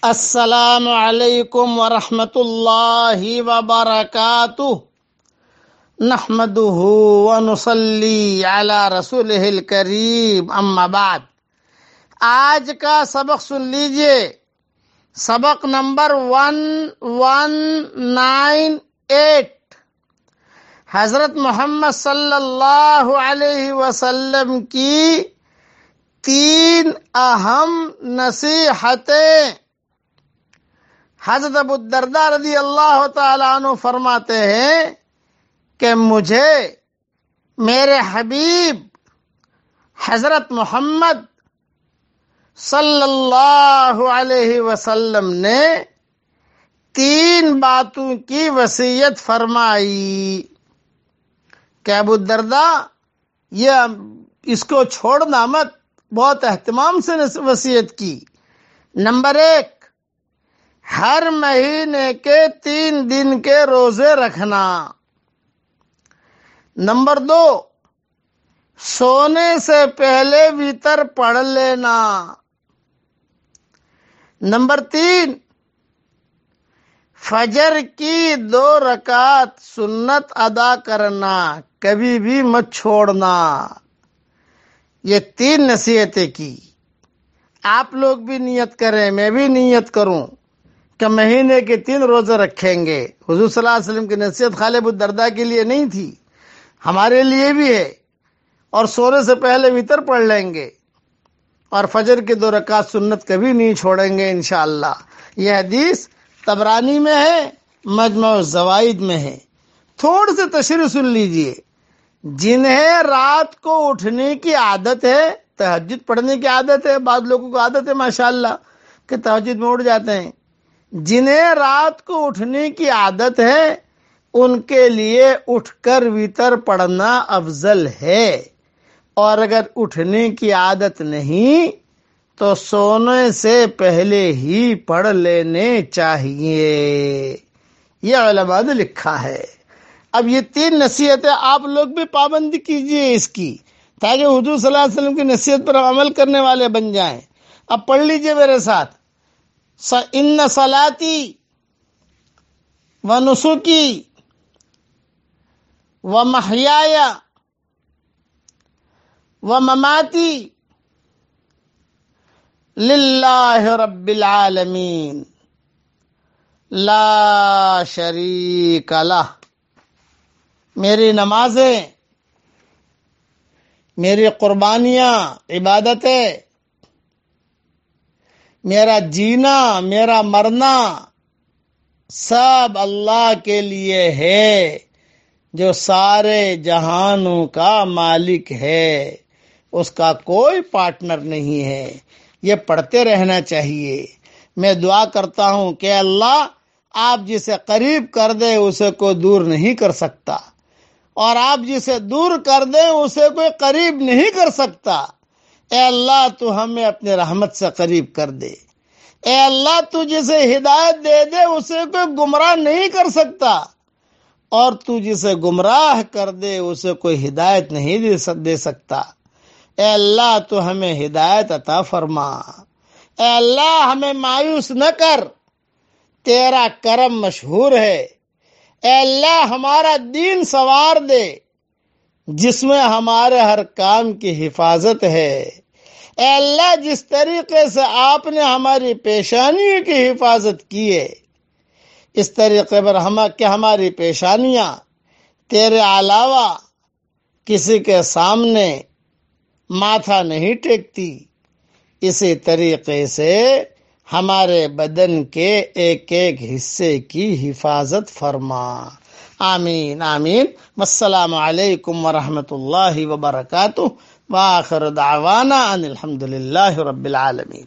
السلام علیکم ورحمۃ اللہ وبرکاتہ نحمده ونصلی علی رسولہ الکریم اما بعد۔ آج کا سبق سن لیجئے، سبق نمبر 1198۔ حضرت محمد صلی اللہ علیہ وسلم کی 3 اہم نصیحتیں۔ حضرت ابو الدرداء رضی اللہ تعالیٰ عنہ فرماتے ہیں کہ مجھے میرے حبیب حضرت محمد صلی اللہ علیہ وسلم نے 3 باتوں کی وصیت فرمائی کہ ابو الدرداء اس کو چھوڑنا مت، بہت اہتمام سے وصیت کی۔ نمبر 1، ہر مہینے کے 3 دن کے روزے رکھنا۔ نمبر 2، سونے سے پہلے وتر پڑھ لینا۔ نمبر 3، فجر کی 2 رکعت سنت ادا کرنا، کبھی بھی مت چھوڑنا۔ یہ 3 نصیحتیں کی۔ آپ لوگ بھی نیت کریں، میں بھی نیت کروں کہ مہینے کے 3 روزے رکھیں گے۔ حضور صلی اللہ علیہ وسلم کی نصیحت خالی ابو الدرداء کے لیے نہیں تھی، ہمارے لیے بھی ہے۔ اور سونے سے پہلے وتر پڑھ لیں گے اور فجر کی 2 رکعت سنت کبھی نہیں چھوڑیں گے انشاءاللہ۔ یہ حدیث طبرانی میں ہے، مجمع الزوائد میں ہے۔ تھوڑی سی تشریح سن لیجئے۔ جنہیں رات کو اٹھنے کی عادت ہے، تہجد پڑھنے کی عادت ہے، بعض لوگوں کو عادت ہے ماشاءاللہ کہ تہجد میں اٹھ جاتے ہیں، جنہیں رات کو اٹھنے کی عادت ہے ان کے لیے اٹھ کر وتر پڑھنا افضل ہے، اور اگر اٹھنے کی عادت نہیں تو سونے سے پہلے ہی پڑھ لینے چاہیے۔ یہ علماء نے لکھا ہے۔ اب یہ 3 نصیحتیں آپ لوگ بھی پابندی کیجئے اس کی، تاکہ حضور صلی اللہ علیہ وسلم کی نصیحت پر عمل کرنے والے بن جائیں۔ اب پڑھ لیجئے میرے ساتھ۔ ان صلاتی و نسکی و محیای و مماتی للہ رب العالمین لا شریک لہ۔ میری نمازیں، میری قربانیاں، عبادتیں، میرا جینا، میرا مرنا سب اللہ کے لیے ہے، جو سارے جہانوں کا مالک ہے، اس کا کوئی پارٹنر نہیں ہے۔ یہ پڑھتے رہنا چاہیے۔ میں دعا کرتا ہوں کہ اللہ آپ جسے قریب کر دے اسے کوئی دور نہیں کر سکتا، اور آپ جسے دور کر دیں اسے کوئی قریب نہیں کر سکتا۔ اے اللہ تو ہمیں اپنے رحمت سے قریب کر دے۔ اے اللہ تو جسے ہدایت دے دے اسے کوئی گمراہ نہیں کر سکتا، اور تو جسے گمراہ کر دے اسے کوئی ہدایت نہیں دے سکتا۔ اے اللہ تو ہمیں ہدایت عطا فرما۔ اے اللہ ہمیں مایوس نہ کر، تیرا کرم مشہور ہے۔ اے اللہ ہمارا دین سنوار دے، جس میں ہمارے ہر کام کی حفاظت ہے۔ اے اللہ جس طریقے سے آپ نے ہماری پیشانیوں کی حفاظت کی ہے، اس طریقے پر ہماری پیشانیاں تیرے علاوہ کسی کے سامنے ماتھا نہیں ٹیکتی، اسی طریقے سے ہمارے بدن کے ایک ایک حصے کی حفاظت فرما۔ آمین آمین۔ والسلام علیکم ورحمۃ اللہ وبرکاتہ، وآخر دعوانا ان الحمد للہ رب العالمین۔